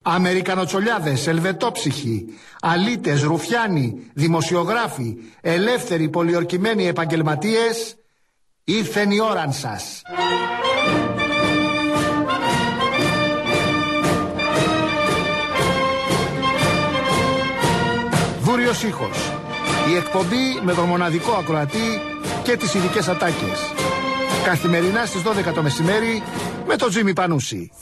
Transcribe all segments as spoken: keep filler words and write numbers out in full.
Αμερικανοτσολιάδες, ελβετόψυχοι, αλήτες, ρουφιάνοι, δημοσιογράφοι, ελεύθεροι πολιορκημένοι επαγγελματίες, ήρθεν η ώραν σας. Βούριος ήχος. Η εκπομπή με τον μοναδικό ακροατή και τις ειδικές ατάκες. Καθημερινά στις δώδεκα το μεσημέρι με τον Τζίμι Πανούση.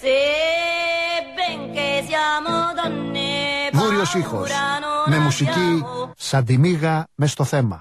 Βούριος ήχος. Με μουσική σαν τη μύγα μες στο θέμα.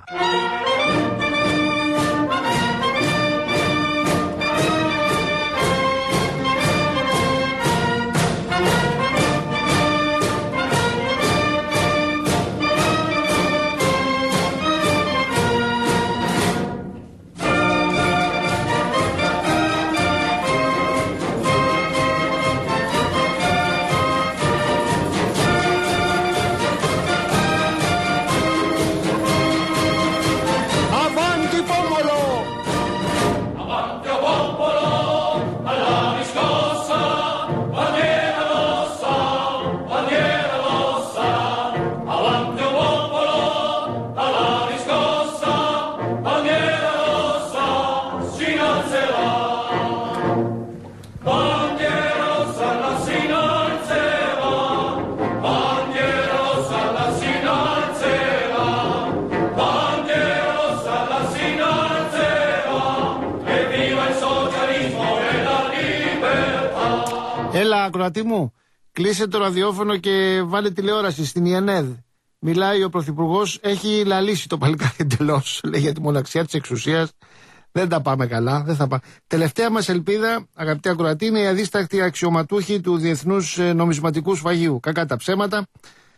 Έλα, ακροατή μου, κλείσε το ραδιόφωνο και βάλε τηλεόραση στην ΙΕΝΕΔ. Μιλάει ο Πρωθυπουργός, έχει λαλήσει το παλικάρι εντελώς. Λέει για τη μοναξιά της εξουσίας. Δεν τα πάμε καλά. Δεν θα πά... Τελευταία μας ελπίδα, αγαπητοί ακροατή, είναι οι αδίστακτοι αξιωματούχοι του Διεθνούς Νομισματικού Σφαγείου. Κακά τα ψέματα.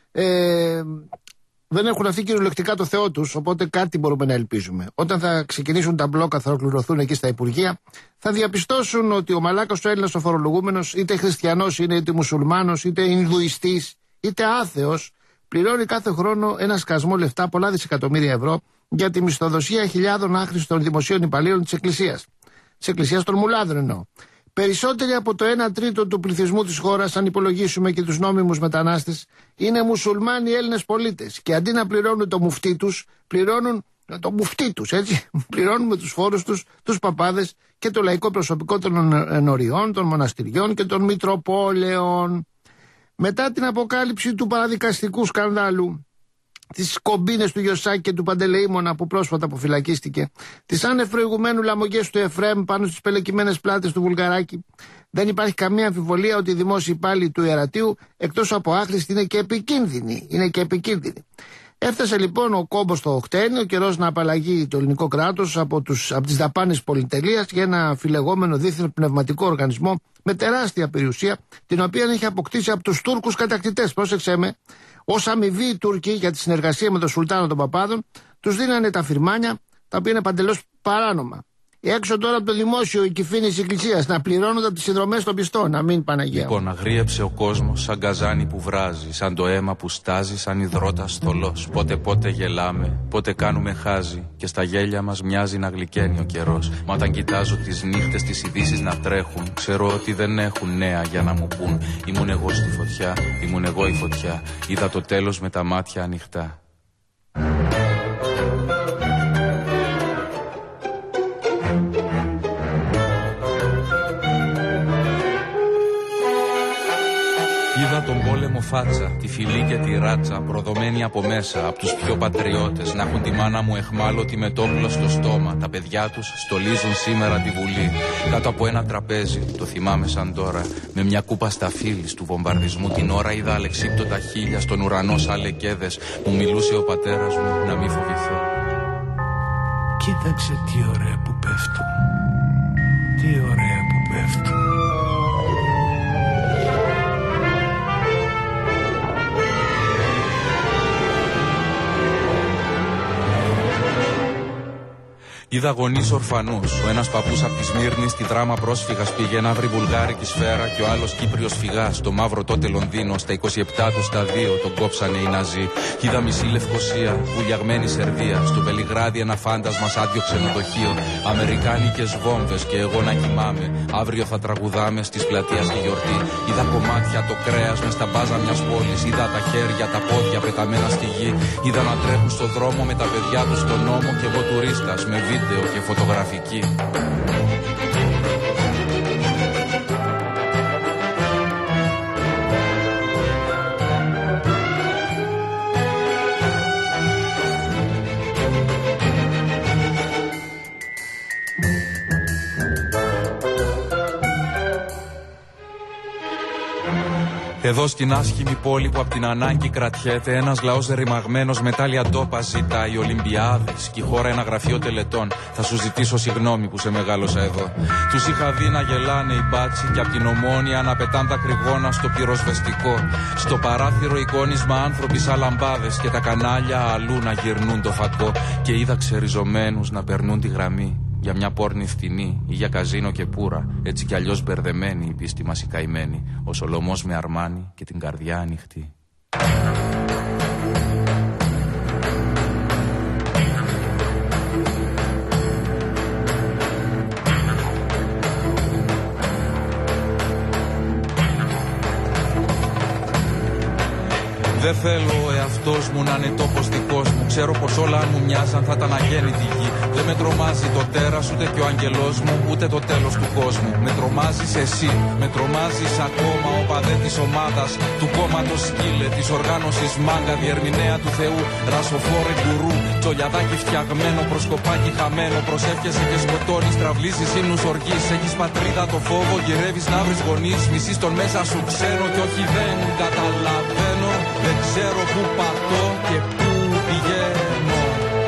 Ε, δεν έχουν αφήσει κυριολεκτικά το Θεό τους, οπότε κάτι μπορούμε να ελπίζουμε. Όταν θα ξεκινήσουν τα μπλόκα, θα ολοκληρωθούν εκεί στα Υπουργεία, θα διαπιστώσουν ότι ο μαλάκας ο Έλληνας ο φορολογούμενος, είτε χριστιανός είναι, είτε μουσουλμάνος, είτε Ινδουιστής, είτε άθεος, πληρώνει κάθε χρόνο ένα σκασμό λεφτά, πολλά δισεκατομμύρια ευρώ, για τη μισθοδοσία χιλιάδων άχρηστων δημοσίων υπαλλήλων της Εκκλησίας. Της Εκκλησίας των Μουλάδων εννοώ. Περισσότεροι από το ένα τρίτο του πληθυσμού της χώρας, αν υπολογίσουμε και τους νόμιμους μετανάστες, είναι μουσουλμάνοι Έλληνες πολίτες. Και αντί να πληρώνουν το μουφτί τους, πληρώνουν το μουφτί τους, έτσι. Πληρώνουν με τους φόρους τους τους παπάδες και το λαϊκό προσωπικό των ενωριών, των μοναστηριών και των μητροπόλεων. Μετά την αποκάλυψη του παραδικαστικού σκανδάλου, τις κομπίνες του Γιωσάκη και του Παντελεήμωνα που πρόσφατα αποφυλακίστηκε, τις άνευ προηγουμένου λαμογές του Εφραίμ πάνω στις πελεκυμένες πλάτες του Βουλγαράκη, δεν υπάρχει καμία αμφιβολία ότι οι δημόσιοι υπάλληλοι του Ιερατείου, εκτός από άχρηστοι, είναι και επικίνδυνοι. Είναι και επικίνδυνοι. Έφτασε λοιπόν ο κόμπος στο χτένι, ο καιρός να απαλλαγεί το ελληνικό κράτος από, τους, από τις δαπάνες πολυτελείας για ένα φιλεγόμενο δίθεν πνευματικό οργανισμό με τεράστια περιουσία, την οποία έχει αποκτήσει από τους Τούρκους κατακτητές. Πρόσεξε με. Ως αμοιβή οι Τούρκοι για τη συνεργασία με τον Σουλτάνο των Παπάδων τους δίνανε τα φυρμάνια, τα οποία είναι παντελώς παράνομα. Έξω τώρα από το δημόσιο η κυφήνη της Εκκλησίας να πληρώνονται από τις συνδρομές των πιστών. Να μην Παναγία. Λοιπόν, αγρίεψε ο κόσμος σαν καζάνι που βράζει, σαν το αίμα που στάζει, σαν υδρότας θολός. Πότε πότε γελάμε, πότε κάνουμε χάζι, και στα γέλια μας μοιάζει να γλυκαίνει ο καιρός. Μα όταν κοιτάζω τις νύχτες, τις ειδήσεις να τρέχουν, ξέρω ότι δεν έχουν νέα για να μου πούν. Ήμουν εγώ στη φωτιά, ήμουν εγώ η φωτιά. Είδα το τέλος με τα μάτια ανοιχτά. Είδα τον πόλεμο φάτσα, τη φυλή και τη ράτσα, προδομένη από μέσα, από τους πιο πατριώτες, να έχουν τη μάνα μου εχμάλωτη με το όπλο στο στόμα. Τα παιδιά τους στολίζουν σήμερα τη Βουλή, κάτω από ένα τραπέζι, το θυμάμαι σαν τώρα, με μια κούπα σταφύλης του βομβαρδισμού την ώρα. Είδα αλεξίπτωτα χείλια στον ουρανό σαν λεκέδες, μου μιλούσε ο πατέρας μου να μην φοβηθώ. Κοίταξε τι ωραία που πέφτουν, τι ωραία που πέφτουν. Είδα γονείς ορφανούς. Ο ένας παππούς από τη Σμύρνη στη δράμα πρόσφυγας πήγε να βρει βουλγάρικη σφαίρα και ο άλλος Κύπριος φυγάς. Στο μαύρο τότε Λονδίνο, στα είκοσι επτά του στα δύο τον κόψανε οι Ναζί. Είδα μισή Λευκοσία, βουλιαγμένη Σερβία. Στο Βελιγράδι ένα φάντασμα σ' άδειο ξενοδοχείο. Αμερικάνικες βόμβες και εγώ να κοιμάμαι. Αύριο θα τραγουδάμε στις πλατείας τη γιορτή. Είδα κομμάτια το κρέας μες στα μπάζα μιας πόλης. Είδα τα χέρια, τα πόδια πεταμένα στη γη. Είδα να τρέχουν στο δρόμο με τα παιδιά τους στον νόμο και εγώ τουρίστας με βίντεο και φωτογραφική. Εδώ στην άσχημη πόλη που απ' την ανάγκη κρατιέται, ένας λαός ρημαγμένος με τάλια ντόπα ζητάει Ολυμπιάδες και η χώρα ένα γραφείο τελετών. Θα σου ζητήσω συγγνώμη που σε μεγάλωσα εδώ. Τους είχα δει να γελάνε οι μπάτσι και απ' την Ομόνια να πετάν τα κρυγόνα στο πυροσβεστικό. Στο παράθυρο εικόνισμα άνθρωποι σαν λαμπάδες και τα κανάλια αλλού να γυρνούν το φακό. Και είδα ξεριζωμένους να περνούν τη γραμμή. Για μια πόρνη φθηνή ή για καζίνο και πουρα. Έτσι κι αλλιώς μπερδεμένη η πίστη μας η καημένη. Ο Σολομός με αρμάνι και την καρδιά ανοιχτή. Δεν θέλω ο εαυτός μου να είναι τόπος δικός μου. Ξέρω πως όλα αν μου μοιάζαν θα ήταν αγέννητη γη. Δεν με τρομάζει το τέρας ούτε και ο αγγελός μου, ούτε το τέλος του κόσμου. Με τρομάζεις εσύ, με τρομάζεις ακόμα ο παδέ της ομάδας, του κόμματος σκύλε, της οργάνωσης μάγκα, διερμηνέα του Θεού, ρασοφόρε γκουρού, τσολιαδάκι φτιαγμένο, προσκοπάκι χαμένο. Προσεύχεσαι και σκοτώνεις, τραυλίζεις ύμνους οργής. Έχεις πατρίδα το φόβο, γυρεύεις να βρεις γονείς. Μισείς τον μέσα σου ξένο και όχι δεν καταλαβαίνω. Δεν ξέρω πού πατώ και πού πηγαίνω.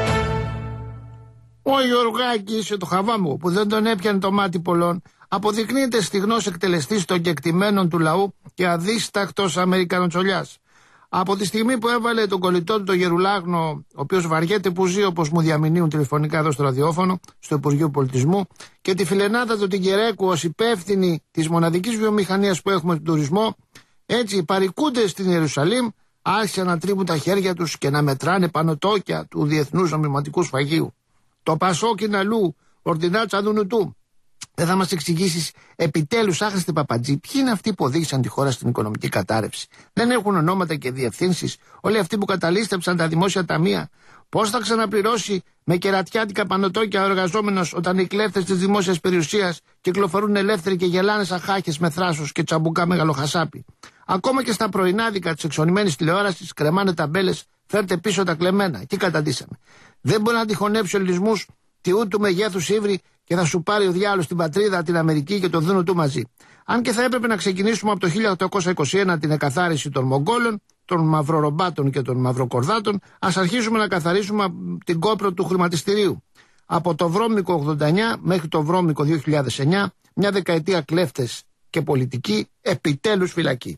Ο Γιωργάκης, το χαβάμου που δεν τον έπιανε το μάτι πολλών, αποδεικνύεται στιγνός εκτελεστής των κεκτημένων του λαού και αδίστακτος Αμερικανοτσολιάς. Από τη στιγμή που έβαλε τον κολλητό του το Γερουλάγνο, ο οποίος βαριέται που ζει, όπως μου διαμηνύουν τηλεφωνικά εδώ στο ραδιόφωνο, στο Υπουργείο Πολιτισμού, και τη φιλενάδα του την Κερέκου ως υπεύθυνη της μοναδικής βιομηχανίας που έχουμε τον τουρισμό, έτσι οι παρικούντες στην Ιερουσαλήμ άρχισαν να τρίβουν τα χέρια τους και να μετράνε πανωτόκια του Διεθνούς Νομισματικού Σφαγείου. Το Πασόκι Ναλού, Ορτινάτσα Δουνουτού. Δεν θα μας εξηγήσεις επιτέλους, άχρηστη Παπατζή, ποιοι είναι αυτοί που οδήγησαν τη χώρα στην οικονομική κατάρρευση? Δεν έχουν ονόματα και διευθύνσεις όλοι αυτοί που καταλήστεψαν τα δημόσια ταμεία? Πώς θα ξαναπληρώσει με κερατιάτικα πανωτόκια ο εργαζόμενος όταν οι κλέφτες της δημόσιας περιουσίας κυκλοφορούν ελεύθεροι και γελάνε σαν χάχες με θράσος και τσαμπουκά μεγαλοχασάπι? Ακόμα και στα πρωινάδικα της εξονημένης τηλεόρασης κρεμάνε ταμπέλες «Φέρτε πίσω τα κλεμμένα». Εκεί καταντήσαμε. Δεν μπορεί να τυχονέψει ο λυσμούς τιού του μεγέθους ύβρι και θα σου πάρει ο διάολος την πατρίδα, την Αμερική και τον Δούνο του μαζί. Αν και θα έπρεπε να ξεκινήσουμε από το χίλια οκτακόσια είκοσι ένα την εκαθάριση των Μογγόλων, των Μαυρορομπάτων και των Μαυροκορδάτων, ας αρχίσουμε να καθαρίσουμε την κόπρο του χρηματιστηρίου. Από το βρώμικο ογδόντα εννιά μέχρι το βρώμικο δύο χιλιάδες εννιά, μια δεκαετία κλέφτες και πολιτικοί, επιτέλους φυλακή.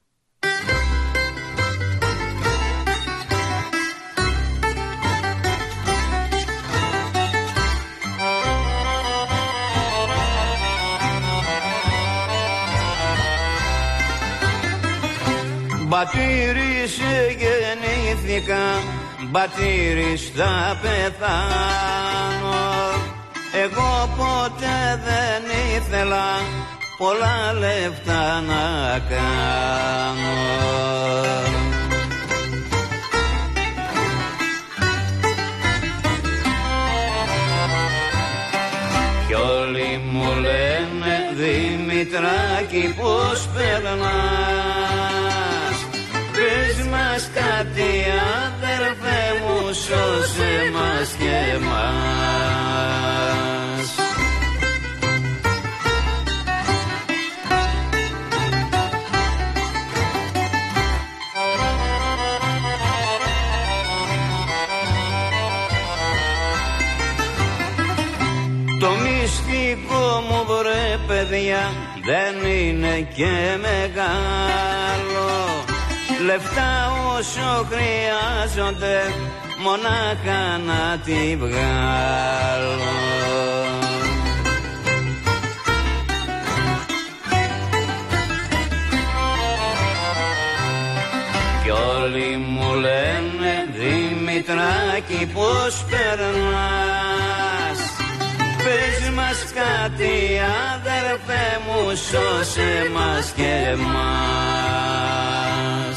Μπατήρης γεννήθηκα, μπατήρης θα πεθάνω. Εγώ ποτέ δεν ήθελα πολλά λεφτά να κάνω. Κι όλοι μου λένε Δημητράκη πώς περνάς. Πες μας κάτι αδερφέ μου, σώσε μας και εμάς. Το μυστικό μου βρε παιδιά δεν είναι και μεγάλο. λεφτά όσο χρειάζονται, μονάχα να τη βγάλω. Κι όλοι μου λένε, Δημητράκη, πώς περνάς? Πες μας κάτι, αδερφέ μου, σώσε μας και εμάς.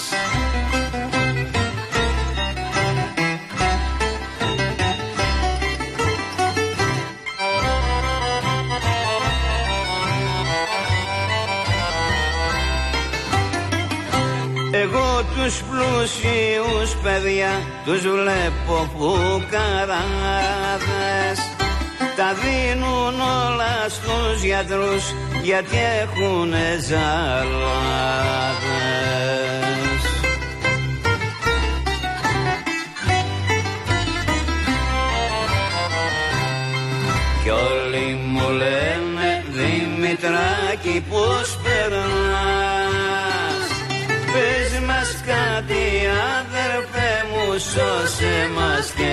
Εγώ τους πλούσιους παιδιά τους βλέπω φουκαράδες, τα δίνουν όλα στους γιατρούς γιατί έχουνε ζαλάδες. Κι όλοι μου λένε, Δημητράκη, πώς περνάς? Πες μας κάτι, αδερφέ μου, σώσε μας και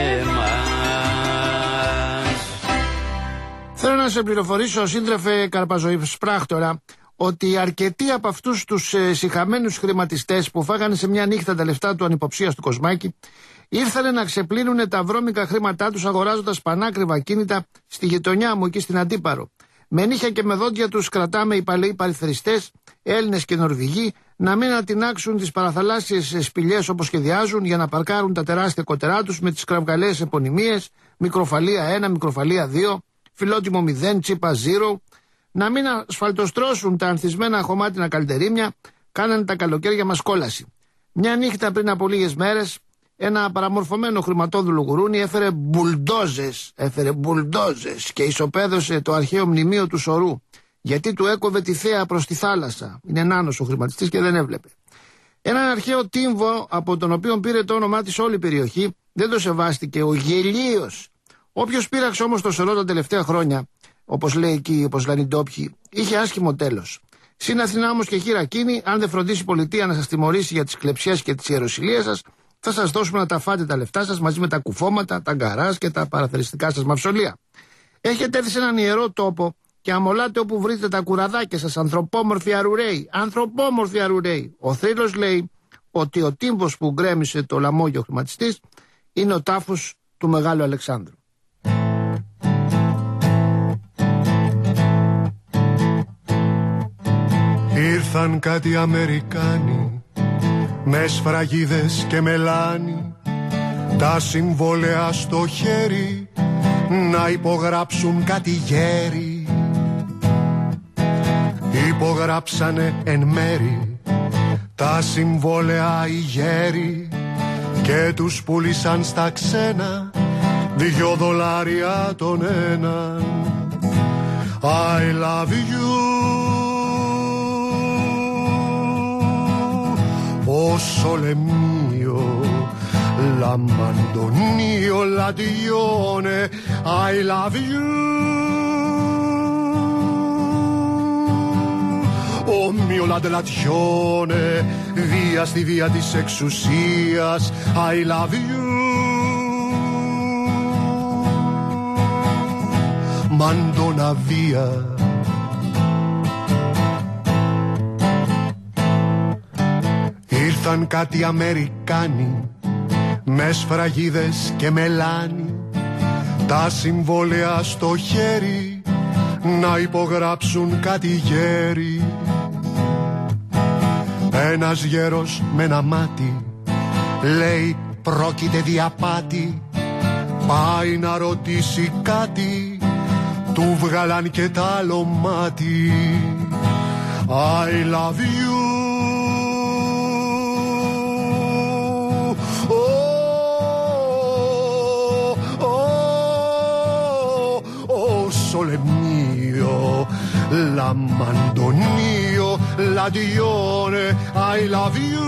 εμάς. Θέλω να σε πληροφορήσω, σύντρεφε Καρπαζοϊσπράκτορα, ότι αρκετοί από αυτούς τους ε, σιχαμένους χρηματιστές που φάγανε σε μια νύχτα τα λεφτά του ανυποψίας του Κοσμάκη, ήρθανε να ξεπλύνουν τα βρώμικα χρήματά τους αγοράζοντας πανάκριβα κίνητα στη γειτονιά μου εκεί στην Αντίπαρο. Με νύχια και με δόντια τους κρατάμε οι παλαιοί παριθριστές, Έλληνες και Νορβηγοί, να μην ατινάξουν τις παραθαλάσσιες σπηλιές όπως σχεδιάζουν για να παρκάρουν τα τεράστια κοτερά τους με τις κραυγαλαίες επωνυμίες, μικροφαλία ένα, μικροφαλία δύο, φιλότιμο μηδέν, τσίπα zero, να μην ασφαλτοστρώσουν τα ανθισμένα χωμάτινα καλτερίμια, κάνανε τα καλοκαίρια μας κόλαση. Μια νύχτα πριν από λίγες μέρες, ένα παραμορφωμένο χρηματόδουλο γουρούνι έφερε μπουλντόζες, έφερε μπουλντόζες και ισοπαίδωσε το αρχαίο μνημείο του Σορού, γιατί του έκοβε τη θέα προς τη θάλασσα. Είναι νάνος ο χρηματιστής και δεν έβλεπε. Έναν αρχαίο τύμβο από τον οποίο πήρε το όνομά της όλη η περιοχή, δεν το σεβάστηκε ο γελίος. Όποιος πήραξε όμως το Σορό τα τελευταία χρόνια, όπως λέει εκεί, όπως λένε οι ντόπιοι, είχε άσχημο τέλος. Συν Αθηνά όμως και χειρακίνη, αν δεν φροντίσει η πολιτεία να σας τιμωρήσει για τις κλεψιές και τις ιεροσυλίες σας, θα σας δώσουμε να τα φάτε τα λεφτά σας μαζί με τα κουφώματα, τα γκαράζ και τα παραθεριστικά σας μαυσολία. Έχετε έρθει σε έναν ιερό τόπο και αμολάτε όπου βρείτε τα κουραδάκια σας, ανθρωπόμορφοι αρουραίοι. Ανθρωπόμορφοι αρουραίοι. Ο θρύλος λέει ότι ο τύμβος που γκρέμισε το λαμόγιο χρηματιστής είναι ο τάφος του Μεγάλου Αλεξάνδρου. Ήρθαν κάτι Αμερικάνοι με σφραγίδες και μελάνι, τα συμβόλαια στο χέρι να υπογράψουν κάτι γέρι. Υπογράψανε εν μέρη τα συμβόλαια οι γέροι και τους πουλήσαν στα ξένα δυο δολάρια τον έναν. I love you. Oh sole mio, l'abbandonio, l'addione, I love you. Oh mio l'adelazione, via στη βία της εξουσίας, I love you. Μαντώνα βία. Ήρθαν κάτι Αμερικάνοι με σφραγίδες και μελάνι, τα συμβόλαια στο χέρι να υπογράψουν κάτι γέρι. Ένας γέρος με ένα μάτι λέει πρόκειται διαπάτη, πάει να ρωτήσει κάτι, του βγάλαν και τ' άλλο μάτι. I love you. Sole mio, l'abbandonio, l'addione, I love you.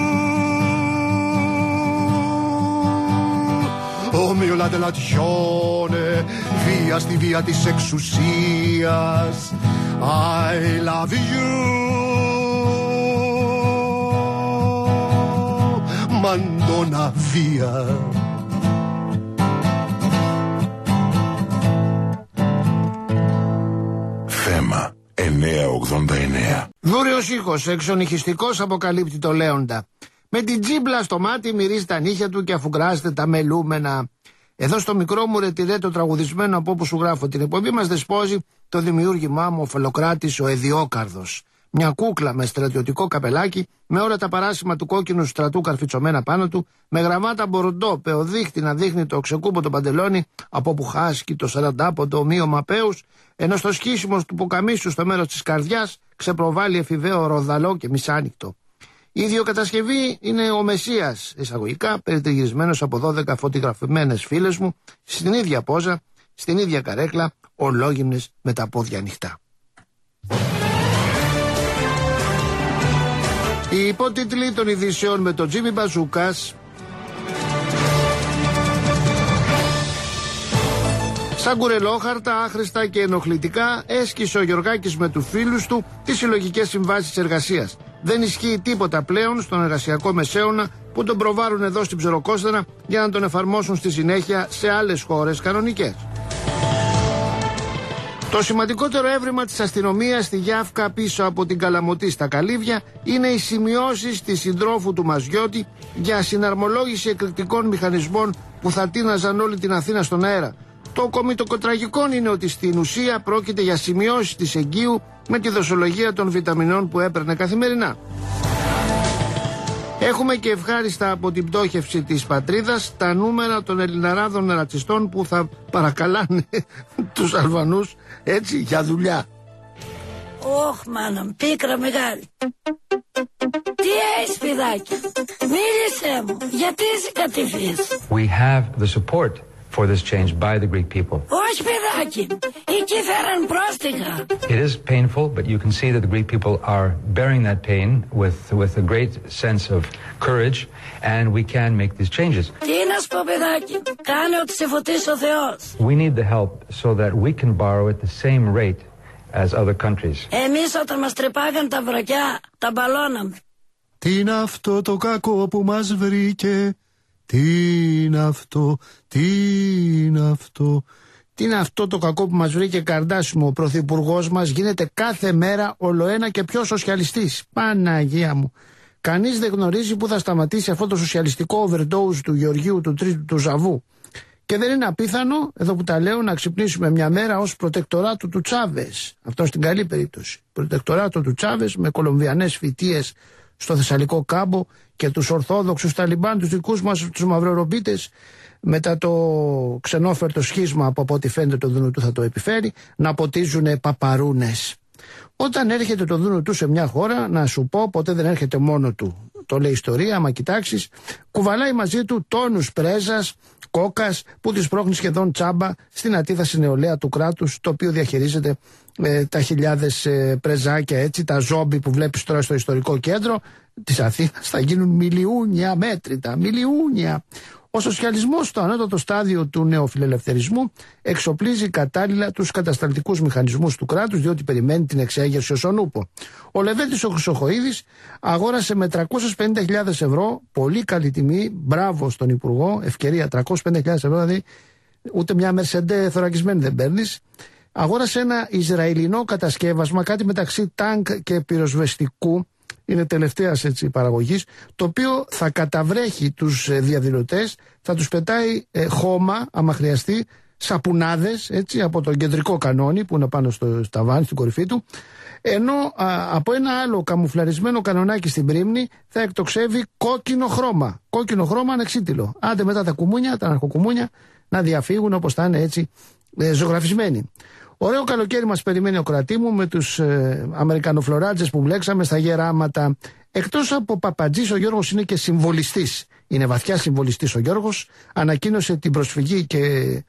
Oh mio la delazione, via στη βία της εξουσίας, I love you. μαντώνα βία. Θέμα εννιακόσια ογδόντα εννέα. Δούριος ήχος, εξονυχιστικός, αποκαλύπτει το Λέοντα. Με την τζίμπλα στο μάτι μυρίζει τα νύχια του και αφουγκράζεται τα μελούμενα. Εδώ στο μικρό μου ρετυρέ το τραγουδισμένο από όπου σου γράφω την εκπομπή μας δεσπόζει το δημιούργημά μου ο Φελοκράτης ο Εδιόκαρδος. Μια κούκλα με στρατιωτικό καπελάκι, με όλα τα παράσημα του κόκκινου στρατού καρφιτσωμένα πάνω του, με γραμμάτα μπορντό, πεοδείχτη να δείχνει το ξεκούπο παντελόνι, από που χάσκει το σαραντάποντο ομοίωμα πέους, ενώ στο σκίσιμο του πουκαμίσου στο μέρος της καρδιάς ξεπροβάλλει εφηβαίο ροδαλό και μισάνικτο. Η ιδιοκατασκευή είναι ο Μεσσίας, εισαγωγικά, περιτριγυρισμένος από δώδεκα φωτογραφημένες φίλες μου, στην ίδια πόζα, στην ίδια καρέκλα, ολόγυμνες με τα πόδια ανοιχτά. Οι υπότιτλοι των ειδήσεων με τον Τζίμι Μπαζούκας. Σαν κουρελόχαρτα, άχρηστα και ενοχλητικά έσκησε ο Γιωργάκης με τους φίλους του τις συλλογικές συμβάσεις εργασίας. Δεν ισχύει τίποτα πλέον στον εργασιακό μεσαίωνα που τον προβάρουν εδώ στην Ψεροκόστανα για να τον εφαρμόσουν στη συνέχεια σε άλλες χώρες κανονικές. Το σημαντικότερο έβριμα της αστυνομίας στη Γιάφκα πίσω από την Καλαμωτή στα Καλύβια είναι οι σημειώσεις της συντρόφου του Μαζιώτη για συναρμολόγηση εκρηκτικών μηχανισμών που θα τίναζαν όλη την Αθήνα στον αέρα. Το κομιτοκοτραγικό είναι ότι στην ουσία πρόκειται για σημειώσεις της εγκύου με τη δοσολογία των βιταμινών που έπαιρνε καθημερινά. Έχουμε και ευχάριστα από την πτώχευση της πατρίδας τα νούμερα των Ελληναράδων ρατσιστών που θα παρακαλάνε τους Αλβανούς έτσι για δουλειά. Ωχ, μάνα, πίκρα μεγάλη. Τι έχεις, παιδάκι? Μίλησέ μου, γιατί είσαι κατηφής? We have the support for this change by the Greek people. Όχι, παιδάκι, εκεί φέραν πρόστιχα. It is painful, but you can see that the Greek people are bearing that pain with with a great sense of courage, and we can make these changes. Τι να σου πω, παιδάκι, κάνε ό,τι σε φωτίσει ο Θεός. We need the help so that we can borrow at the same rate as other countries. Εμείς όταν μας τρεπάγαν τα βρακιά, τα μπαλώναμε. Τι είναι αυτό το κακό που μας βρήκε? Τι είναι αυτό, τι είναι αυτό? Τι είναι αυτό το κακό που μας βρήκε, Καρντάσιμο? Ο πρωθυπουργός μας γίνεται κάθε μέρα ολοένα και πιο σοσιαλιστής. Παναγία μου. Κανείς δεν γνωρίζει που θα σταματήσει αυτό το σοσιαλιστικό overdose του Γεωργίου του Τρίτου του Ζαβού. Και δεν είναι απίθανο, εδώ που τα λέω, να ξυπνήσουμε μια μέρα ως προτεκτοράτο του Τσάβες. Αυτό στην καλή περίπτωση. Προτεκτοράτο του Τσάβες με κολομβιανές φοιτίες στο Θεσσαλικό κάμπο και τους Ορθόδοξους Ταλιμπάν, τους δικούς μας τους μαυρορομπίτες, μετά το ξενόφερτο σχίσμα που από ό,τι φαίνεται το Δούνου του θα το επιφέρει, να ποτίζουν παπαρούνες. Όταν έρχεται το Δούνου του σε μια χώρα, να σου πω, ποτέ δεν έρχεται μόνο του. Το λέει ιστορία, άμα κοιτάξεις, κουβαλάει μαζί του τόνους πρέζας, κόκας που τις πρόχνει σχεδόν τσάμπα στην αντίθεση νεολαία του κράτους, το οποίο διαχειρίζεται ε, τα χιλιάδες ε, πρεζάκια, έτσι, τα ζόμπι που βλέπεις τώρα στο ιστορικό κέντρο της Αθήνας θα γίνουν μιλιούνια μέτρητα, μιλιούνια. Ο σοσιαλισμός στο ανώτατο στάδιο του νεοφιλελευθερισμού εξοπλίζει κατάλληλα τους κατασταλτικούς μηχανισμούς του κράτους, διότι περιμένει την εξέγερση ως ο νούπο. Ο Λεβέντης ο Χρυσοχοΐδης αγόρασε με τριακόσιες πενήντα χιλιάδες ευρώ, πολύ καλή τιμή, μπράβο στον Υπουργό, ευκαιρία, τριακόσιες πενήντα χιλιάδες ευρώ, δηλαδή ούτε μια Μερσεντέ θωρακισμένη δεν παίρνεις. Αγόρασε ένα Ισραηλινό κατασκεύασμα, κάτι μεταξύ τάγκ και πυροσβεστικού, είναι τελευταίας έτσι παραγωγής, το οποίο θα καταβρέχει τους ε, διαδηλωτές, θα τους πετάει ε, χώμα, άμα χρειαστεί, σαπουνάδες, έτσι, από τον κεντρικό κανόνι που είναι πάνω στο ταβάνι, στην κορυφή του, ενώ α, από ένα άλλο καμουφλαρισμένο κανονάκι στην πρίμνη θα εκτοξεύει κόκκινο χρώμα. Κόκκινο χρώμα ανεξίτηλο. Άντε μετά τα κουμούνια, τα αρχοκουμούνια, να διαφύγουν όπως θα είναι έτσι ε, ζωγραφισμένοι. Ωραίο καλοκαίρι μας περιμένει ο Κρατήμου με τους ε, Αμερικανοφλωράτζες που μπλέξαμε στα γεράματα. Εκτός από παπατζής, ο Γιώργος είναι και συμβολιστής. Είναι βαθιά συμβολιστής ο Γιώργος. Ανακοίνωσε την προσφυγή και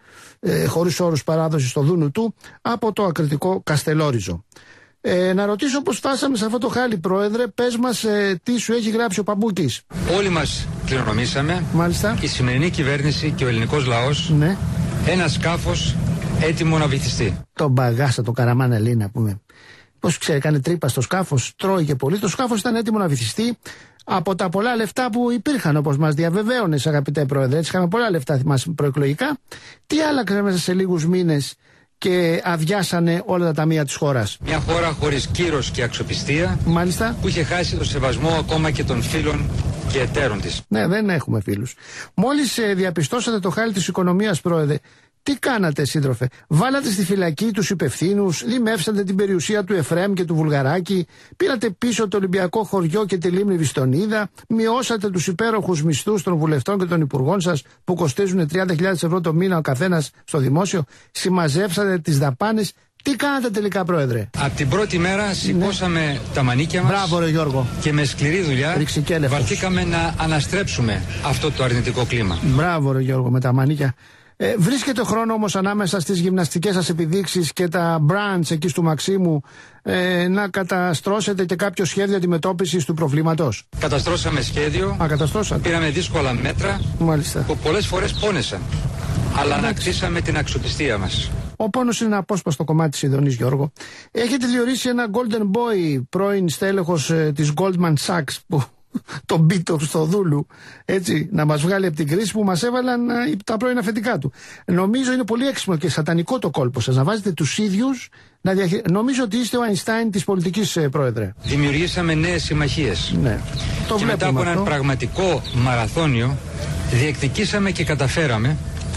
ε, χωρίς όρους παράδοση στο Δούνου του από το ακριτικό Καστελόριζο. Ε, να ρωτήσω πώς φτάσαμε σε αυτό το χάλι, Πρόεδρε. Πες μας ε, τι σου έχει γράψει ο Παμπούκης. Όλοι μας κληρονομήσαμε. Μάλιστα. Η σημερινή κυβέρνηση και ο ελληνικός λαός. Ναι. Ένα σκάφος έτοιμο να βυθιστεί. Το μπαγάσα, το καραμάνα λέει να πούμε. Πώς ξέρει, κάνει τρύπα στο σκάφος, τρώει και πολύ. Το σκάφος ήταν έτοιμο να βυθιστεί από τα πολλά λεφτά που υπήρχαν, όπως μας διαβεβαίωνες, αγαπητέ Πρόεδρε. Έτσι, είχαμε πολλά λεφτά, θυμάσαι, προεκλογικά. Τι άλλαξε μέσα σε λίγους μήνες και αδειάσανε όλα τα ταμεία της χώρας? Μια χώρα χωρίς κύρος και αξιοπιστία. Μάλιστα. Που είχε χάσει το σεβασμό ακόμα και των φίλων και εταίρων της. Ναι, δεν έχουμε φίλους. Μόλις ε, διαπιστώσατε το χάλι της οικονομίας, Πρόεδρε, τι κάνατε, σύντροφε? Βάλατε στη φυλακή τους υπευθύνους, δημεύσατε την περιουσία του Εφραίμ και του Βουλγαράκη, πήρατε πίσω το Ολυμπιακό χωριό και τη λίμνη Βιστονίδα, μειώσατε τους υπέροχους μισθούς των βουλευτών και των υπουργών σας που κοστίζουν τριάντα χιλιάδες ευρώ το μήνα ο καθένας στο δημόσιο, συμμαζεύσατε τις δαπάνες. Τι κάνατε τελικά, Πρόεδρε? Από την πρώτη μέρα σηκώσαμε ναι. τα μανίκια μας. Μπράβο, ρε Γιώργο. Και με σκληρή δουλειά βαρθήκαμε να αναστρέψουμε αυτό το αρνητικό κλίμα. Μπράβο, ρε Γιώργο, με τα μανίκια. Ε, βρίσκεται χρόνο όμως ανάμεσα στις γυμναστικές σας επιδείξεις και τα branch εκεί του Μαξίμου ε, να καταστρώσετε και κάποιο σχέδιο αντιμετώπισης του προβλήματος? Καταστρώσαμε σχέδιο. Α, καταστρώσατε. Πήραμε δύσκολα μέτρα. Μάλιστα. Που πολλές φορές πόνεσαν. Αλλά ανακτήσαμε την αξιοπιστία μας. Ο πόνος είναι ένα απόσπαστο κομμάτι της ειδονής, Γιώργο. Έχετε διορίσει ένα golden boy, πρώην στέλεχος ε, της Goldman Sachs, που τον Μπίτο στο Δούλου, έτσι, να μας βγάλει από την κρίση που μας έβαλαν α, τα πρώην αφεντικά του. Νομίζω είναι πολύ έξυπνο και σατανικό το κόλπο σας, να βάζετε τους ίδιους να διαχει... Νομίζω ότι είστε ο Αϊνστάιν της πολιτικής, ε, Πρόεδρε. Δημιουργήσαμε νέες συμμαχίες. Ναι. Το και μετά από έναν πραγματικό μαραθώνιο διεκδικήσαμε και καταφέραμε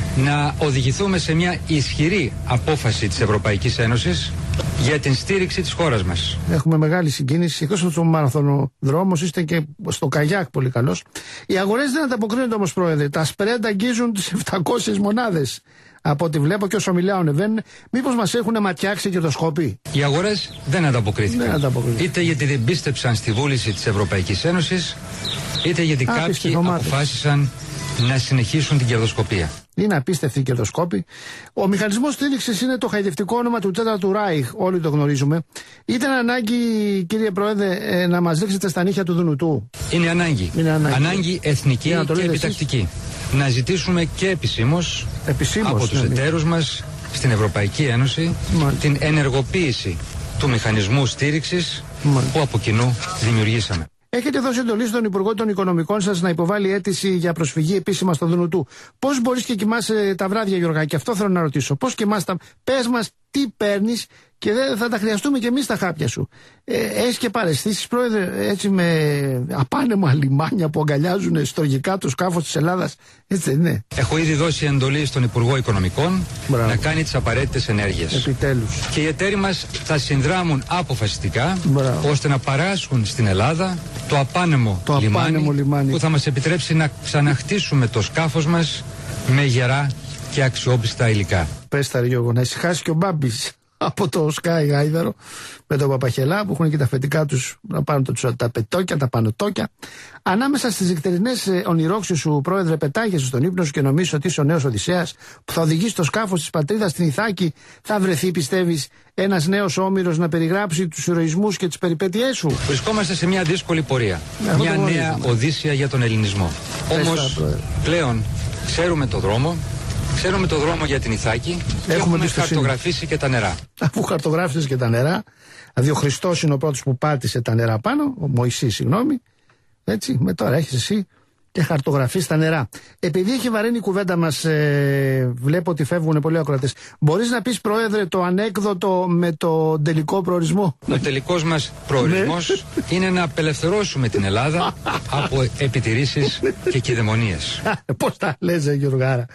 να οδηγηθούμε σε μια ισχυρή απόφαση της Ευρωπαϊκής Ένωσης για την στήριξη της χώρας μας. Έχουμε μεγάλη συγκίνηση. Εκτός από τον μαραθωνοδρόμος, είστε και στο καγιάκ πολύ καλός. Οι αγορές δεν ανταποκρίνονται όμως, Πρόεδρε. Τα σπρέντ αγγίζουν τις επτακόσιες μονάδες. Από ό,τι βλέπω και όσο μιλάω ανεβαίνουν. Μήπως μας έχουν ματιάξει και το σκόπι? Οι αγορές δεν ανταποκρίθηκαν. Δεν ανταποκρίθηκαν. Είτε γιατί δεν πίστεψαν στη βούληση της Ευρωπαϊκής Ένωσης, είτε γιατί Άπιστη κάποιοι ομάδες. αποφάσισαν να συνεχίσουν την κερδοσκοπία. Είναι απίστευτη η κερδοσκόπη. Ο μηχανισμός στήριξης είναι το χαϊδευτικό όνομα του τέταρτου Ράιχ, όλοι το γνωρίζουμε. Ήταν ανάγκη, κύριε Πρόεδρε, να μας ρίξετε στα νύχια του Δουνουτού? Είναι ανάγκη. Είναι ανάγκη. Ανάγκη εθνική και επιτακτική. Εσείς. Να ζητήσουμε και επισήμως, επισήμως από τους ναι, εταίρους μας στην Ευρωπαϊκή Ένωση Μάλιστα. την ενεργοποίηση του μηχανισμού στήριξης Μάλιστα. που από κοινού δημιουργήσαμε. Έχετε δώσει εντολή στον Υπουργό των Οικονομικών σας να υποβάλει αίτηση για προσφυγή επίσημα στο Δουνουτού. Πώς μπορείς και κοιμάσαι τα βράδια, Γιωργάκη? Αυτό θέλω να ρωτήσω. Πώς κοιμάσαι τα... Πες μας τι παίρνεις και δεν θα τα χρειαστούμε κι εμείς τα χάπια σου. Ε, έχεις και παραισθήσεις, Πρόεδρε, έτσι με απάνεμα λιμάνια που αγκαλιάζουν στοργικά το σκάφος της Ελλάδας? Έτσι δεν είναι? Έχω ήδη δώσει εντολή στον Υπουργό Οικονομικών Μπράβο. να κάνει τις απαραίτητες ενέργειες. Επιτέλους. Και οι εταίροι μας θα συνδράμουν αποφασιστικά Μπράβο. ώστε να παράσχουν στην Ελλάδα το απάνεμο, το λιμάνι, απάνεμο λιμάνι που θα μας επιτρέψει να ξαναχτίσουμε το σκάφος μας με γερά και αξιόπιστα υλικά. Πες τα, Γιώργο, να ησυχάσει και ο Μπάμπης από το Sky Γάιδαρο με τον Παπαχελά που έχουν και τα φετικά τους να πάρουν το, τα πετόκια, τα πανωτόκια. Ανάμεσα στις νυχτερινές ε, ονειρόξεις σου, Πρόεδρε, πετάγεσαι στον ύπνο σου και νομίζεις ότι είσαι ο νέος Οδυσσέας που θα οδηγήσει το σκάφος της πατρίδας στην Ιθάκη. Θα βρεθεί, πιστεύεις, ένας νέος Όμηρος να περιγράψει τους ηρωισμούς και τις περιπέτειές σου? Βρισκόμαστε σε μια δύσκολη πορεία. Ναι, μια νέα Οδύσσεια για τον ελληνισμό. Όμως πλέον ξέρουμε το δρόμο. Ξέρουμε το δρόμο για την Ιθάκη και έχουμε, έχουμε χαρτογραφήσει και τα νερά. Αφού χαρτογράφησες και τα νερά, δηλαδή ο Χριστός είναι ο πρώτος που πάτησε τα νερά πάνω, ο Μωυσής, συγγνώμη, έτσι, με τώρα έχεις εσύ και χαρτογραφείς τα νερά. Επειδή έχει βαρύνει η κουβέντα μας, ε, βλέπω ότι φεύγουν πολλοί ακροατές. Μπορείς να πεις, Πρόεδρε, το ανέκδοτο με το τελικό προορισμό? Ο τελικός μας προορισμός είναι να απελευθερώσουμε την Ελλάδα από επιτηρήσεις και κηδαιμονίες. Πώς τα λες, Γιωργάρα?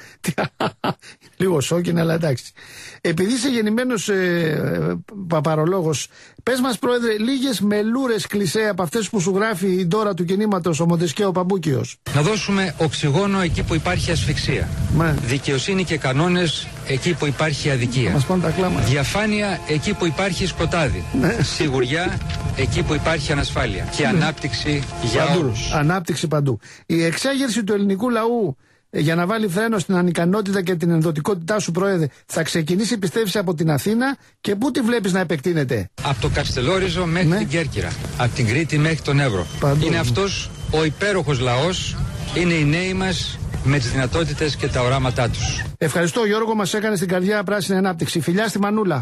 Λίγο σόκινε, αλλά εντάξει. Επειδή είσαι γεννημένος ε, παπαρολόγος, πες μας, Πρόεδρε, λίγες μελούρες κλισέ από αυτές που σου γράφει η Ντόρα του κινήματος, ο Μοντεσκέο Παμπούκιος. Να δώσουμε οξυγόνο εκεί που υπάρχει ασφυξία. Μα. Δικαιοσύνη και κανόνες εκεί που υπάρχει αδικία. Μας πάνε τα κλάματα. Διαφάνεια εκεί που υπάρχει σκοτάδι. Ναι. Σιγουριά εκεί που υπάρχει ανασφάλεια. Και ναι. ανάπτυξη για παντού. όλους. Ανάπτυξη παντού. Η εξέγερση του ελληνικού λαού για να βάλει φρένο στην ανικανότητα και την ενδοτικότητά σου, Πρόεδρε, θα ξεκινήσει, πιστεύεις, από την Αθήνα και πού τη βλέπεις να επεκτείνεται? Από το Καστελόριζο μέχρι ναι. την Κέρκυρα. Από την Κρήτη μέχρι τον Εύρο. Παντού. Είναι αυτός ο υπέροχος λαός, είναι οι νέοι μας με τις δυνατότητες και τα οράματά τους. Ευχαριστώ, Γιώργο, μας έκανε στην καρδιά πράσινη ανάπτυξη. Φιλιά στη Μανούλα.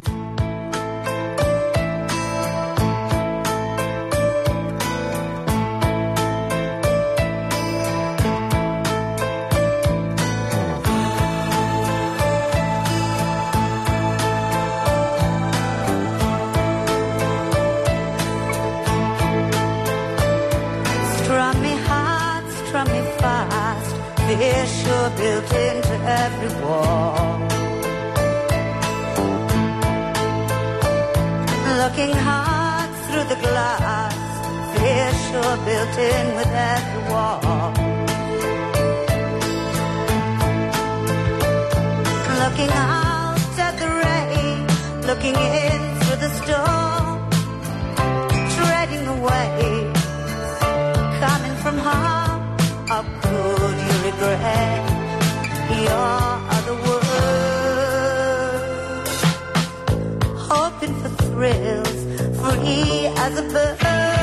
fear sure built into every wall. Looking hard through the glass, fear sure built in with every wall. Looking out at the rain, looking in through the storm, treading the waves, coming from harm. How could you regret your other words? Hoping for thrills, free as a bird.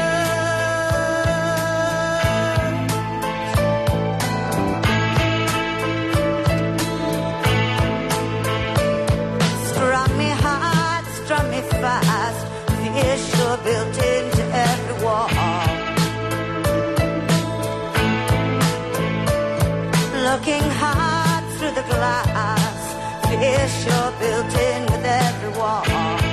Strung me hard, strung me fast, fear sure built into every wall. Looking hard through the glass, fear sure built in with every wall.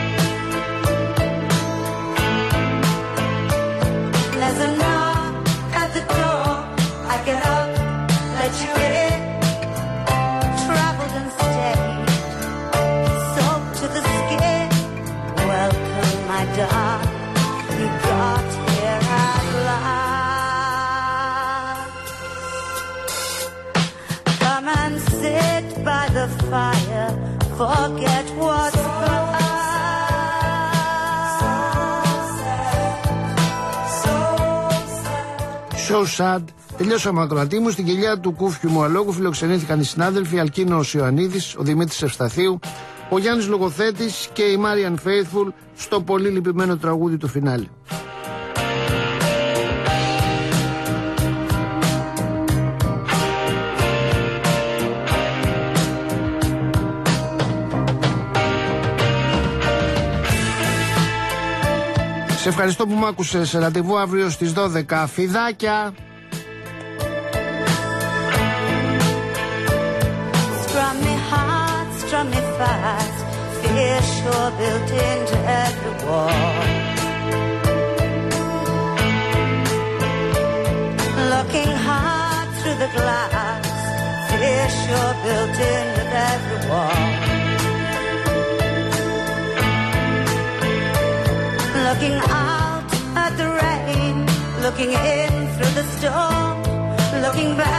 There's a knock at the door, I get up, let you in. Traveled and stayed, soaked to the skin. Welcome, my darling, you got here at last. Come and sit by the fire, forget what's past. So sad. Τελειώσαμε, ακροατή μου. Στην κοιλιά του Κούφιου μου αλόγου φιλοξενήθηκαν οι συνάδελφοι Αλκίνος Ιωαννίδης, ο Δημήτρης Ευσταθίου, ο Γιάννης Λογοθέτης και η Μάριαν Φέιθφουλ στο πολύ λυπημένο τραγούδι του φινάλε. Σε ευχαριστώ που μ' άκουσες. Ραντεβού αύριο στις δώδεκα. Φιδάκια! Strum me hard, strum me fast, fear sure built into every wall. Looking hard through the glass, fear sure built in with every wall. Looking out at the rain, looking in through the storm, looking back